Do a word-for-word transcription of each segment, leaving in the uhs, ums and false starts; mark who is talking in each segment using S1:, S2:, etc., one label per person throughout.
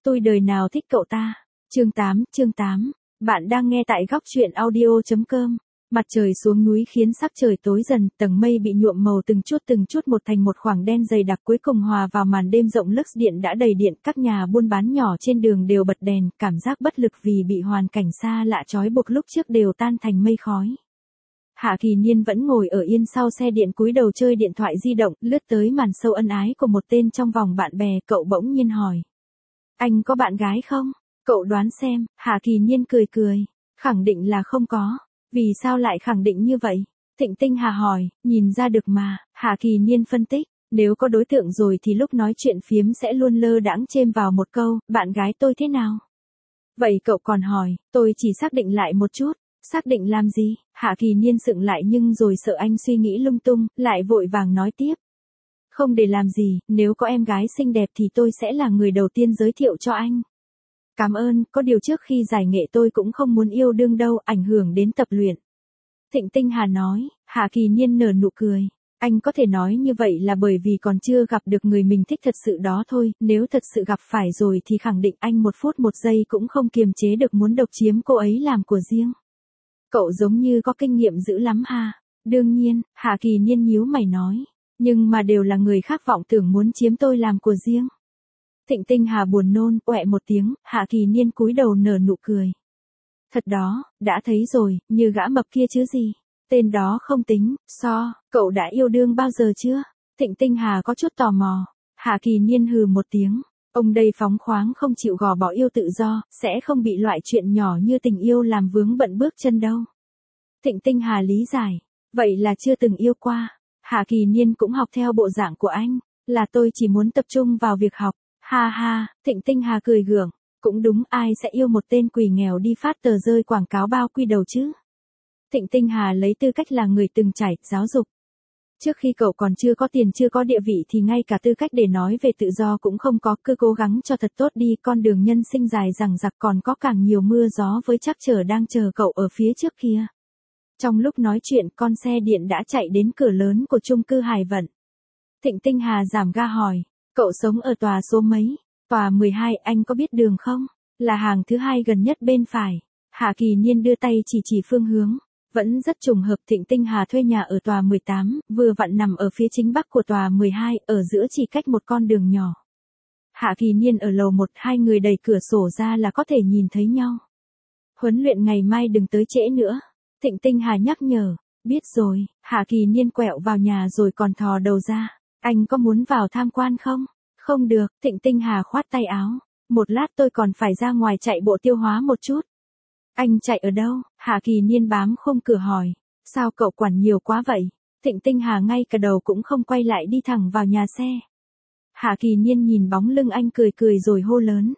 S1: Tôi đời nào thích cậu ta. Chương tám, chương tám. Bạn đang nghe tại góc truyện audio chấm com. Mặt trời xuống núi khiến sắc trời tối dần, tầng mây bị nhuộm màu từng chút từng chút một thành một khoảng đen dày đặc cuối cùng hòa vào màn đêm rộng lux điện đã đầy điện, các nhà buôn bán nhỏ trên đường đều bật đèn, cảm giác bất lực vì bị hoàn cảnh xa lạ trói buộc lúc trước đều tan thành mây khói. Hạ Kỳ Niên vẫn ngồi ở yên sau xe điện cúi đầu chơi điện thoại di động, lướt tới màn sâu ân ái của một tên trong vòng bạn bè, cậu bỗng nhiên hỏi. Anh có bạn gái không? Cậu đoán xem, Hạ Kỳ Niên cười cười. Khẳng định là không có. Vì sao lại khẳng định như vậy? Thịnh Tinh Hà hỏi, nhìn ra được mà, Hạ Kỳ Niên phân tích. Nếu có đối tượng rồi thì lúc nói chuyện phiếm sẽ luôn lơ đãng chêm vào một câu, bạn gái tôi thế nào? Vậy cậu còn hỏi, tôi chỉ xác định lại một chút. Xác định làm gì? Hạ Kỳ Niên sững lại nhưng rồi sợ anh suy nghĩ lung tung, lại vội vàng nói tiếp. Không để làm gì, nếu có em gái xinh đẹp thì tôi sẽ là người đầu tiên giới thiệu cho anh. Cảm ơn, có điều trước khi giải nghệ tôi cũng không muốn yêu đương đâu, ảnh hưởng đến tập luyện. Thịnh Tinh Hà nói. Hạ Kỳ Niên nở nụ cười. Anh có thể nói như vậy là bởi vì còn chưa gặp được người mình thích thật sự đó thôi, nếu thật sự gặp phải rồi thì khẳng định anh một phút một giây cũng không kiềm chế được muốn độc chiếm cô ấy làm của riêng. Cậu giống như có kinh nghiệm dữ lắm ha. Đương nhiên, Hạ Kỳ Niên nhíu mày nói. Nhưng mà đều là người khác vọng tưởng muốn chiếm tôi làm của riêng. Thịnh Tinh Hà buồn nôn, oẹ một tiếng, Hạ Kỳ Niên cúi đầu nở nụ cười. Thật đó, đã thấy rồi, như gã mập kia chứ gì. Tên đó không tính, so, cậu đã yêu đương bao giờ chưa? Thịnh Tinh Hà có chút tò mò. Hạ Kỳ Niên hừ một tiếng. Ông đây phóng khoáng không chịu gò bỏ yêu tự do, sẽ không bị loại chuyện nhỏ như tình yêu làm vướng bận bước chân đâu. Thịnh Tinh Hà lý giải. Vậy là chưa từng yêu qua. Hạ Kỳ Niên cũng học theo bộ dạng của anh. Là tôi chỉ muốn tập trung vào việc học. Ha ha, Thịnh Tinh Hà cười gượng. Cũng đúng, ai sẽ yêu một tên quỷ nghèo đi phát tờ rơi quảng cáo bao quy đầu chứ? Thịnh Tinh Hà lấy tư cách là người từng trải, giáo dục. Trước khi cậu còn chưa có tiền chưa có địa vị thì ngay cả tư cách để nói về tự do cũng không có, cứ cố gắng cho thật tốt đi, con đường nhân sinh dài dằng dặc còn có càng nhiều mưa gió với trắc trở đang chờ cậu ở phía trước kia. Trong lúc nói chuyện con xe điện đã chạy đến cửa lớn của chung cư Hải Vận. Thịnh Tinh Hà giảm ga hỏi, cậu sống ở tòa số mấy? Tòa mười hai, anh có biết đường không? Là hàng thứ hai gần nhất bên phải. Hạ Kỳ Niên đưa tay chỉ chỉ phương hướng. Vẫn rất trùng hợp, Thịnh Tinh Hà thuê nhà ở tòa mười tám, vừa vặn nằm ở phía chính bắc của tòa mười hai, ở giữa chỉ cách một con đường nhỏ. Hạ Kỳ Niên ở lầu một, hai người đẩy cửa sổ ra là có thể nhìn thấy nhau. Huấn luyện ngày mai đừng tới trễ nữa. Thịnh Tinh Hà nhắc nhở. Biết rồi. Hạ Kỳ Niên quẹo vào nhà rồi còn thò đầu ra. Anh có muốn vào tham quan không? Không được, Thịnh Tinh Hà khoát tay áo. Một lát tôi còn phải ra ngoài chạy bộ tiêu hóa một chút. Anh chạy ở đâu? Hạ Kỳ Niên bám khung cửa hỏi. Sao cậu quản nhiều quá vậy? Thịnh Tinh Hà ngay cả đầu cũng không quay lại đi thẳng vào nhà xe. Hạ Kỳ Niên nhìn bóng lưng anh cười cười rồi hô lớn.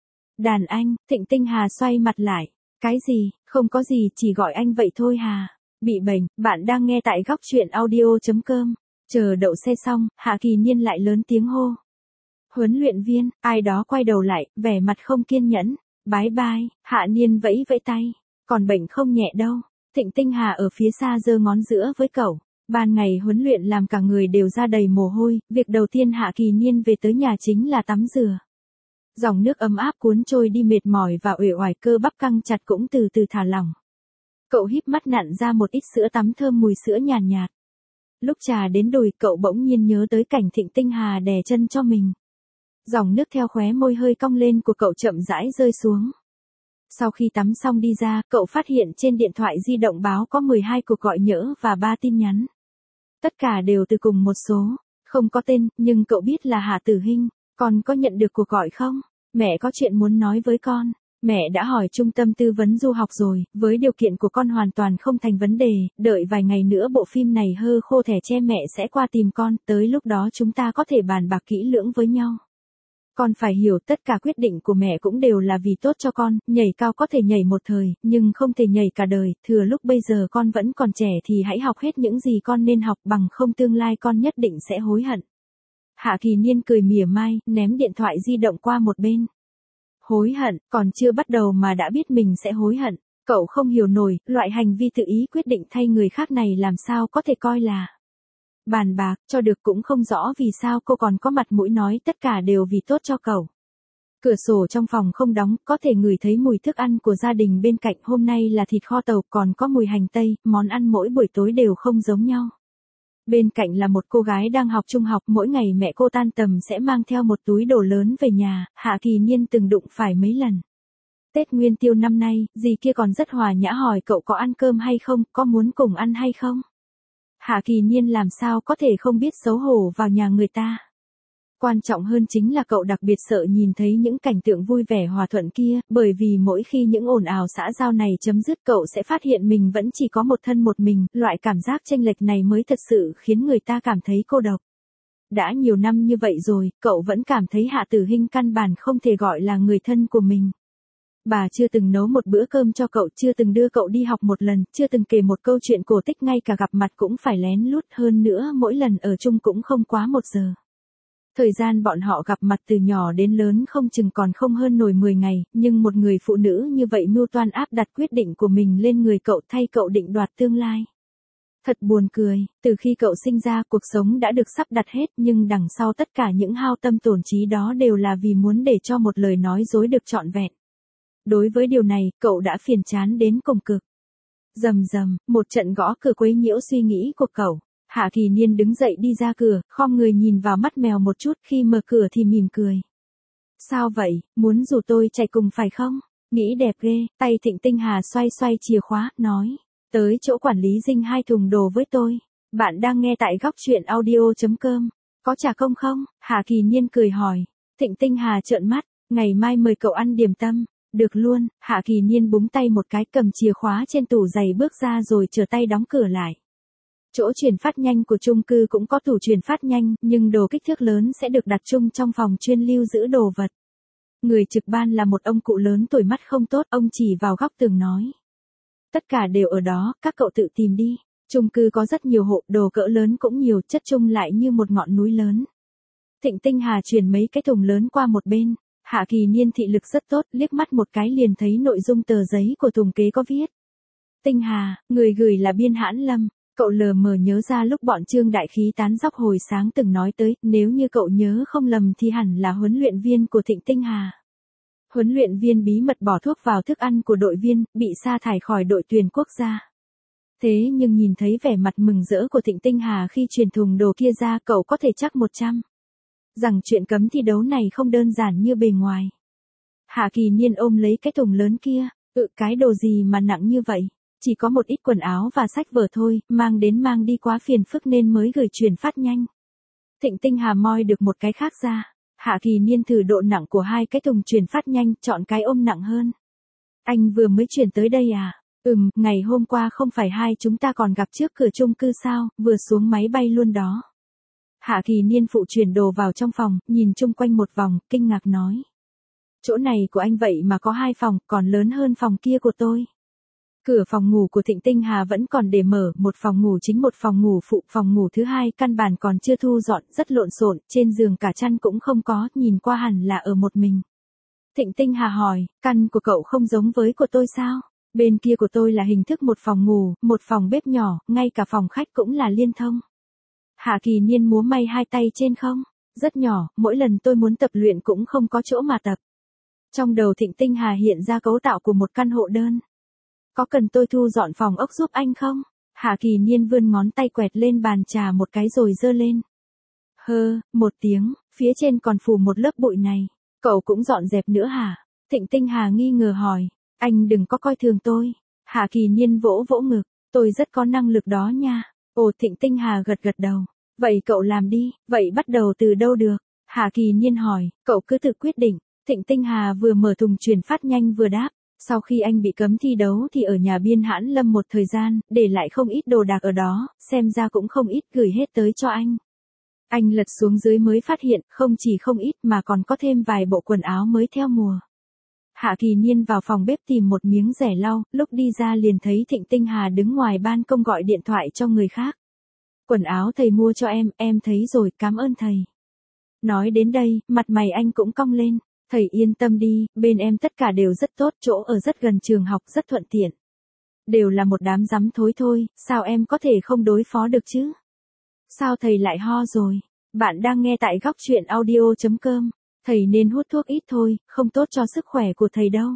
S1: Đàn anh, Thịnh Tinh Hà xoay mặt lại. Cái gì, không có gì, chỉ gọi anh vậy thôi Hà. Bị bệnh, bạn đang nghe tại góc truyện audio chấm com. Chờ đậu xe xong, Hạ Kỳ Niên lại lớn tiếng hô. Huấn luyện viên, ai đó quay đầu lại, vẻ mặt không kiên nhẫn. Bái bai, Hạ Niên vẫy vẫy tay. Còn bệnh không nhẹ đâu. Thịnh Tinh Hà ở phía xa giơ ngón giữa với cậu. Ban ngày huấn luyện làm cả người đều ra đầy mồ hôi, việc đầu tiên Hạ Kỳ Niên về tới nhà chính là tắm rửa. Dòng nước ấm áp cuốn trôi đi mệt mỏi và uể oải, cơ bắp căng chặt cũng từ từ thả lỏng. Cậu híp mắt nặn ra một ít sữa tắm thơm mùi sữa nhàn nhạt, nhạt. Lúc trà đến đùi cậu bỗng nhiên nhớ tới cảnh Thịnh Tinh Hà đè chân cho mình. Dòng nước theo khóe môi hơi cong lên của cậu chậm rãi rơi xuống. Sau khi tắm xong đi ra, cậu phát hiện trên điện thoại di động báo có mười hai cuộc gọi nhỡ và ba tin nhắn. Tất cả đều từ cùng một số, không có tên, nhưng cậu biết là Hạ Tử Hinh. Con có nhận được cuộc gọi không? Mẹ có chuyện muốn nói với con. Mẹ đã hỏi trung tâm tư vấn du học rồi, với điều kiện của con hoàn toàn không thành vấn đề, đợi vài ngày nữa bộ phim này hơ khô thẻ che mẹ sẽ qua tìm con, tới lúc đó chúng ta có thể bàn bạc kỹ lưỡng với nhau. Con phải hiểu tất cả quyết định của mẹ cũng đều là vì tốt cho con, nhảy cao có thể nhảy một thời, nhưng không thể nhảy cả đời, thừa lúc bây giờ con vẫn còn trẻ thì hãy học hết những gì con nên học, bằng không tương lai con nhất định sẽ hối hận. Hạ Kỳ Niên cười mỉa mai, ném điện thoại di động qua một bên. Hối hận, còn chưa bắt đầu mà đã biết mình sẽ hối hận. Cậu không hiểu nổi, loại hành vi tự ý quyết định thay người khác này làm sao có thể coi là bàn bạc, cho được cũng không rõ vì sao cô còn có mặt mũi nói tất cả đều vì tốt cho cậu. Cửa sổ trong phòng không đóng, có thể ngửi thấy mùi thức ăn của gia đình bên cạnh. Hôm nay là thịt kho tàu, còn có mùi hành tây, món ăn mỗi buổi tối đều không giống nhau. Bên cạnh là một cô gái đang học trung học, mỗi ngày mẹ cô tan tầm sẽ mang theo một túi đồ lớn về nhà, Hạ Kỳ Niên từng đụng phải mấy lần. Tết Nguyên Tiêu năm nay, dì kia còn rất hòa nhã hỏi cậu có ăn cơm hay không, có muốn cùng ăn hay không. Hạ Kỳ Niên làm sao có thể không biết xấu hổ vào nhà người ta. Quan trọng hơn chính là cậu đặc biệt sợ nhìn thấy những cảnh tượng vui vẻ hòa thuận kia, bởi vì mỗi khi những ồn ào xã giao này chấm dứt cậu sẽ phát hiện mình vẫn chỉ có một thân một mình, loại cảm giác chênh lệch này mới thật sự khiến người ta cảm thấy cô độc. Đã nhiều năm như vậy rồi, cậu vẫn cảm thấy Hạ Tử Hinh căn bản không thể gọi là người thân của mình. Bà chưa từng nấu một bữa cơm cho cậu, chưa từng đưa cậu đi học một lần, chưa từng kể một câu chuyện cổ tích, ngay cả gặp mặt cũng phải lén lút, hơn nữa mỗi lần ở chung cũng không quá một giờ. Thời gian bọn họ gặp mặt từ nhỏ đến lớn không chừng còn không hơn nổi mười ngày, nhưng một người phụ nữ như vậy mưu toan áp đặt quyết định của mình lên người cậu, thay cậu định đoạt tương lai. Thật buồn cười, từ khi cậu sinh ra cuộc sống đã được sắp đặt hết, nhưng đằng sau tất cả những hao tâm tổn trí đó đều là vì muốn để cho một lời nói dối được trọn vẹn. Đối với điều này, cậu đã phiền chán đến cùng cực. Rầm rầm, một trận gõ cửa quấy nhiễu suy nghĩ của cậu. Hạ Kỳ Niên đứng dậy đi ra cửa, khom người nhìn vào mắt mèo một chút, khi mở cửa thì mỉm cười. Sao vậy, muốn rủ tôi chạy cùng phải không? Nghĩ đẹp ghê, tay Thịnh Tinh Hà xoay xoay chìa khóa, nói. Tới chỗ quản lý dinh hai thùng đồ với tôi. Bạn đang nghe tại góc truyện audio chấm com. Có trả công không? Hạ Kỳ Niên cười hỏi. Thịnh Tinh Hà trợn mắt, ngày mai mời cậu ăn điểm tâm. Được luôn, Hạ Kỳ Niên búng tay một cái, cầm chìa khóa trên tủ giày bước ra rồi trở tay đóng cửa lại. Chỗ chuyển phát nhanh của chung cư cũng có tủ chuyển phát nhanh, nhưng đồ kích thước lớn sẽ được đặt chung trong phòng chuyên lưu giữ đồ vật. Người trực ban là một ông cụ lớn tuổi, mắt không tốt, ông chỉ vào góc tường nói. Tất cả đều ở đó, các cậu tự tìm đi. Chung cư có rất nhiều hộ, đồ cỡ lớn cũng nhiều, chất chung lại như một ngọn núi lớn. Thịnh Tinh Hà chuyển mấy cái thùng lớn qua một bên. Hạ Kỳ Niên thị lực rất tốt, liếc mắt một cái liền thấy nội dung tờ giấy của thùng kế có viết. Tinh Hà, người gửi là Biên Hãn Lâm. Cậu lờ mờ nhớ ra lúc bọn Trương Đại Khí tán dóc hồi sáng từng nói tới, nếu như cậu nhớ không lầm thì hẳn là huấn luyện viên của Thịnh Tinh Hà. Huấn luyện viên bí mật bỏ thuốc vào thức ăn của đội viên, bị sa thải khỏi đội tuyển quốc gia. Thế nhưng nhìn thấy vẻ mặt mừng rỡ của Thịnh Tinh Hà khi truyền thùng đồ kia ra, cậu có thể chắc một trăm rằng chuyện cấm thi đấu này không đơn giản như bề ngoài. Hạ Kỳ Niên ôm lấy cái thùng lớn kia, ừ, cái đồ gì mà nặng như vậy? Chỉ có một ít quần áo và sách vở thôi, mang đến mang đi quá phiền phức nên mới gửi chuyển phát nhanh. Thịnh Tinh Hà moi được một cái khác ra. Hạ Kỳ Niên thử độ nặng của hai cái thùng chuyển phát nhanh, chọn cái ôm nặng hơn. Anh vừa mới chuyển tới đây à? Ừm, ngày hôm qua không phải hai chúng ta còn gặp trước cửa chung cư sao, vừa xuống máy bay luôn đó. Hạ Kỳ Niên phụ chuyển đồ vào trong phòng, nhìn chung quanh một vòng, kinh ngạc nói. Chỗ này của anh vậy mà có hai phòng, còn lớn hơn phòng kia của tôi. Cửa phòng ngủ của Thịnh Tinh Hà vẫn còn để mở, một phòng ngủ chính một phòng ngủ phụ, phòng ngủ thứ hai căn bản còn chưa thu dọn, rất lộn xộn, trên giường cả chăn cũng không có, nhìn qua hẳn là ở một mình. Thịnh Tinh Hà hỏi, căn của cậu không giống với của tôi sao? Bên kia của tôi là hình thức một phòng ngủ, một phòng bếp nhỏ, ngay cả phòng khách cũng là liên thông. Hạ Kỳ Niên múa may hai tay trên không, rất nhỏ, mỗi lần tôi muốn tập luyện cũng không có chỗ mà tập. Trong đầu Thịnh Tinh Hà hiện ra cấu tạo của một căn hộ đơn. Có cần tôi thu dọn phòng ốc giúp anh không? Hạ Kỳ Niên vươn ngón tay quẹt lên bàn trà một cái rồi giơ lên. Hơ, một tiếng, phía trên còn phủ một lớp bụi này. Cậu cũng dọn dẹp nữa hả? Thịnh Tinh Hà nghi ngờ hỏi. Anh đừng có coi thường tôi. Hạ Kỳ Niên vỗ vỗ ngực. Tôi rất có năng lực đó nha. Ồ, Thịnh Tinh Hà gật gật đầu. Vậy cậu làm đi, vậy bắt đầu từ đâu được? Hạ Kỳ Niên hỏi, cậu cứ tự quyết định. Thịnh Tinh Hà vừa mở thùng chuyển phát nhanh vừa đáp. Sau khi anh bị cấm thi đấu thì ở nhà Biên Hãn Lâm một thời gian, để lại không ít đồ đạc ở đó, xem ra cũng không ít, gửi hết tới cho anh. Anh lật xuống dưới mới phát hiện, không chỉ không ít mà còn có thêm vài bộ quần áo mới theo mùa. Hạ Kỳ Niên vào phòng bếp tìm một miếng rẻ lau, lúc đi ra liền thấy Thịnh Tinh Hà đứng ngoài ban công gọi điện thoại cho người khác. Quần áo thầy mua cho em, em thấy rồi, cảm ơn thầy. Nói đến đây, mặt mày anh cũng cong lên. Thầy yên tâm đi, bên em tất cả đều rất tốt, chỗ ở rất gần trường học, rất thuận tiện. Đều là một đám rắm thối thôi, sao em có thể không đối phó được chứ? Sao thầy lại ho rồi? Bạn đang nghe tại góc truyện audio chấm com. Thầy nên hút thuốc ít thôi, không tốt cho sức khỏe của thầy đâu.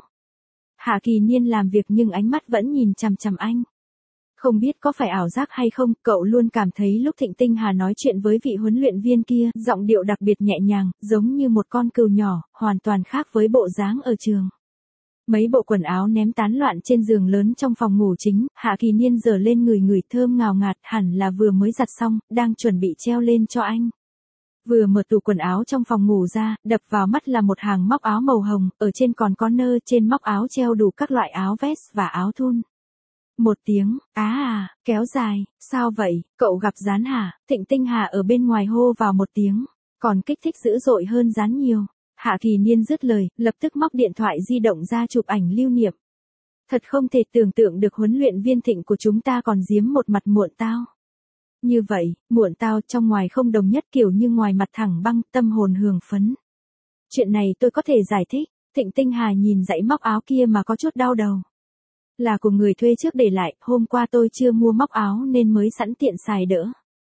S1: Hạ Kỳ Niên làm việc nhưng ánh mắt vẫn nhìn chằm chằm anh. Không biết có phải ảo giác hay không, cậu luôn cảm thấy lúc Thịnh Tinh Hà nói chuyện với vị huấn luyện viên kia, giọng điệu đặc biệt nhẹ nhàng, giống như một con cừu nhỏ, hoàn toàn khác với bộ dáng ở trường. Mấy bộ quần áo ném tán loạn trên giường lớn trong phòng ngủ chính, Hạ Kỳ Niên giở lên người người thơm ngào ngạt, hẳn là vừa mới giặt xong, đang chuẩn bị treo lên cho anh. Vừa mở tủ quần áo trong phòng ngủ ra, đập vào mắt là một hàng móc áo màu hồng, ở trên còn có nơ, trên móc áo treo đủ các loại áo vest và áo thun. Một tiếng, á à, kéo dài, sao vậy, cậu gặp Gián hả? Thịnh Tinh Hà ở bên ngoài hô vào một tiếng, còn kích thích dữ dội hơn Gián nhiều. Hạ Kỳ Niên dứt lời, lập tức móc điện thoại di động ra chụp ảnh lưu niệm. Thật không thể tưởng tượng được huấn luyện viên Thịnh của chúng ta còn giếm một mặt muộn tao. Như vậy, muộn tao trong ngoài không đồng nhất kiểu như ngoài mặt thẳng băng, tâm hồn hưởng phấn. Chuyện này tôi có thể giải thích. Thịnh Tinh Hà nhìn dãy móc áo kia mà có chút đau đầu. Là của người thuê trước để lại, hôm qua tôi chưa mua móc áo nên mới sẵn tiện xài đỡ.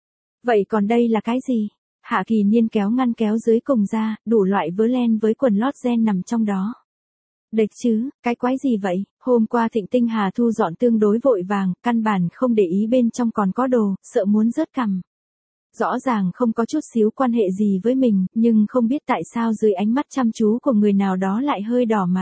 S1: Vậy còn đây là cái gì? Hạ Kỳ Niên kéo ngăn kéo dưới cùng ra, đủ loại vớ len với quần lót gen nằm trong đó. Đệch chứ, cái quái gì vậy? Hôm qua Thịnh Tinh Hà thu dọn tương đối vội vàng, căn bản không để ý bên trong còn có đồ, sợ muốn rớt cằm. Rõ ràng không có chút xíu quan hệ gì với mình, nhưng không biết tại sao dưới ánh mắt chăm chú của người nào đó lại hơi đỏ mặt.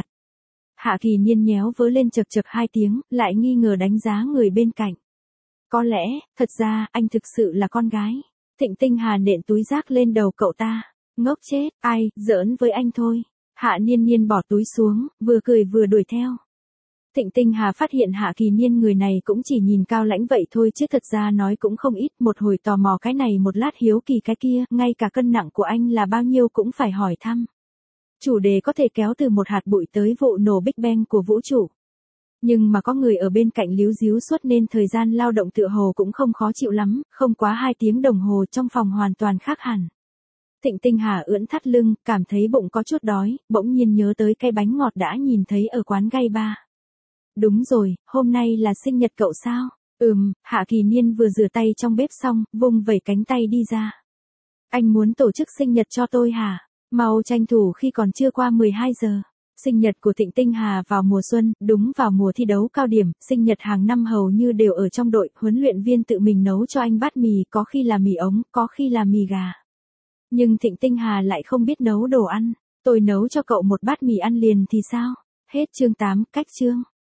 S1: Hạ Kỳ Niên nhéo vớ lên chật chật hai tiếng, lại nghi ngờ đánh giá người bên cạnh. Có lẽ, thật ra, anh thực sự là con gái. Thịnh Tinh Hà nện túi rác lên đầu cậu ta. Ngốc chết, ai, giỡn với anh thôi. Hạ Niên Niên bỏ túi xuống, vừa cười vừa đuổi theo. Thịnh Tinh Hà phát hiện Hạ Kỳ Niên người này cũng chỉ nhìn cao lãnh vậy thôi chứ thật ra nói cũng không ít, một hồi tò mò cái này một lát hiếu kỳ cái kia, ngay cả cân nặng của anh là bao nhiêu cũng phải hỏi thăm. Chủ đề có thể kéo từ một hạt bụi tới vụ nổ Big Bang của vũ trụ. Nhưng mà có người ở bên cạnh líu díu suốt nên thời gian lao động tựa hồ cũng không khó chịu lắm, không quá hai tiếng đồng hồ trong phòng hoàn toàn khác hẳn. Thịnh Tinh Hà ưỡn thắt lưng, cảm thấy bụng có chút đói, bỗng nhiên nhớ tới cái bánh ngọt đã nhìn thấy ở quán gay ba. Đúng rồi, hôm nay là sinh nhật cậu sao? Ừm, Hạ Kỳ Niên vừa rửa tay trong bếp xong, vung vẩy cánh tay đi ra. Anh muốn tổ chức sinh nhật cho tôi hả? Mau tranh thủ khi còn chưa qua mười hai giờ. Sinh nhật của Thịnh Tinh Hà vào mùa xuân, đúng vào mùa thi đấu cao điểm, sinh nhật hàng năm hầu như đều ở trong đội, huấn luyện viên tự mình nấu cho anh bát mì, có khi là mì ống, có khi là mì gà. Nhưng Thịnh Tinh Hà lại không biết nấu đồ ăn, tôi nấu cho cậu một bát mì ăn liền thì sao? Hết chương tám, cách chương.